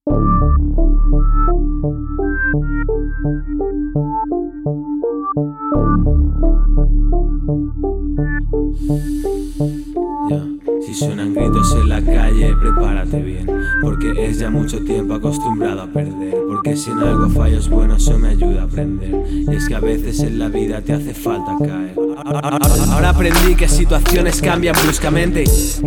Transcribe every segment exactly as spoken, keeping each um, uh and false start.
Yeah. Si suenan gritos en la calle, prepárate bien, porque es ya mucho tiempo acostumbrado a perder. Porque si en algo fallo es bueno, eso me ayuda a aprender. Y es que a veces en la vida te hace falta caer. Ahora aprendí que situaciones cambian bruscamente,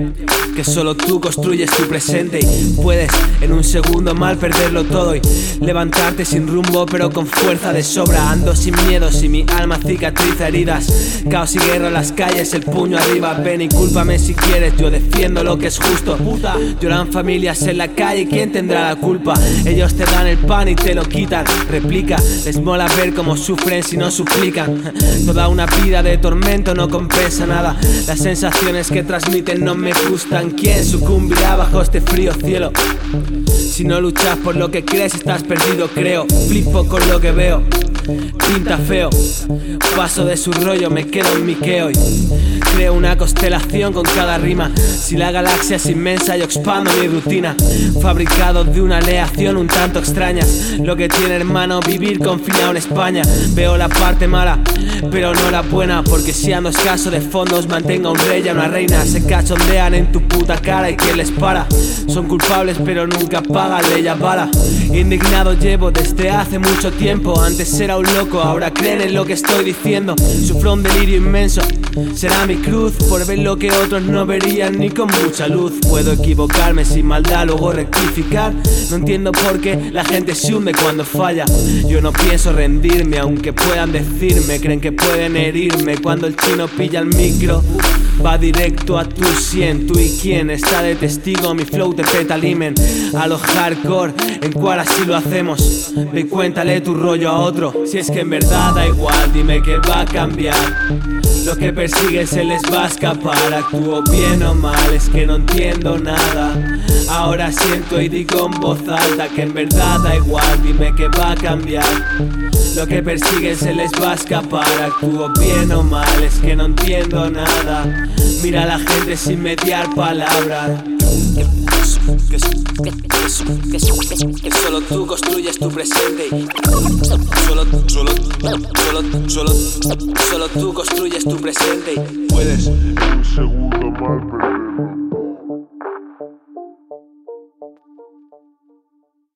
que solo tú construyes tu presente. Y puedes en un segundo mal perderlo todo y levantarte sin rumbo pero con fuerza de sobra. Ando sin miedo si mi alma cicatriza heridas. Caos y guerra en las calles, el puño arriba. Ven y cúlpame si quieres, yo defiendo lo que es justo. Puta, lloran familias en la calle, ¿quién tendrá la culpa? Ellos te dan el pan y te lo quitan. Replica, les mola ver cómo sufren si no suplican. Toda una vida de tormento no compensa nada. Las sensaciones que transmiten no me gustan. ¿Quién sucumbirá bajo este frío cielo? Si no luchas por lo que crees, estás perdido, creo. Flipo con lo que veo, pinta feo. Paso de su rollo, me quedo en mi queo y creo una constelación con cada rima. Si la galaxia es inmensa, yo expando mi rutina. Fabricado de una aleación un tanto extraña. Lo que tiene, hermano, vivir confinado en España. Veo la parte mala, pero no la buena, porque si ando escaso de fondos, mantenga un rey y una reina. Se cachondean en tu puta cara y ¿quién les para? Son culpables pero nunca pagan, ley a bala. Indignado llevo desde hace mucho tiempo. Antes era un loco, ahora creen en lo que estoy diciendo. Sufro un delirio inmenso, será mi cruz, por ver lo que otros no verían ni con mucha luz. Puedo equivocarme sin maldad, luego rectificar. No entiendo por qué la gente se hunde cuando falla. Yo no pienso rendirme, aunque puedan decirme. Creen que pueden herirme cuando el chino pilla el micro. Va directo a tu cien, tú y quién está de testigo. Mi flow te peta el himen. A lo hardcore, en cuál así lo hacemos. Ve y cuéntale tu rollo a otro. Si es que en verdad da igual, dime que va a cambiar. Lo que persigue se les va a escapar. Actúo bien o mal, es que no entiendo nada. Ahora siento y digo en voz alta que en verdad da igual, dime que va a cambiar. Lo que persigue se les va a escapar. Actúo bien o mal, es que no entiendo nada. Mira a la gente sin mediar palabras. Que, que, que, que, que solo tú construyes tu presente. Solo, solo, solo, solo, solo tú construyes tu presente. Puedes en un segundo mal perder.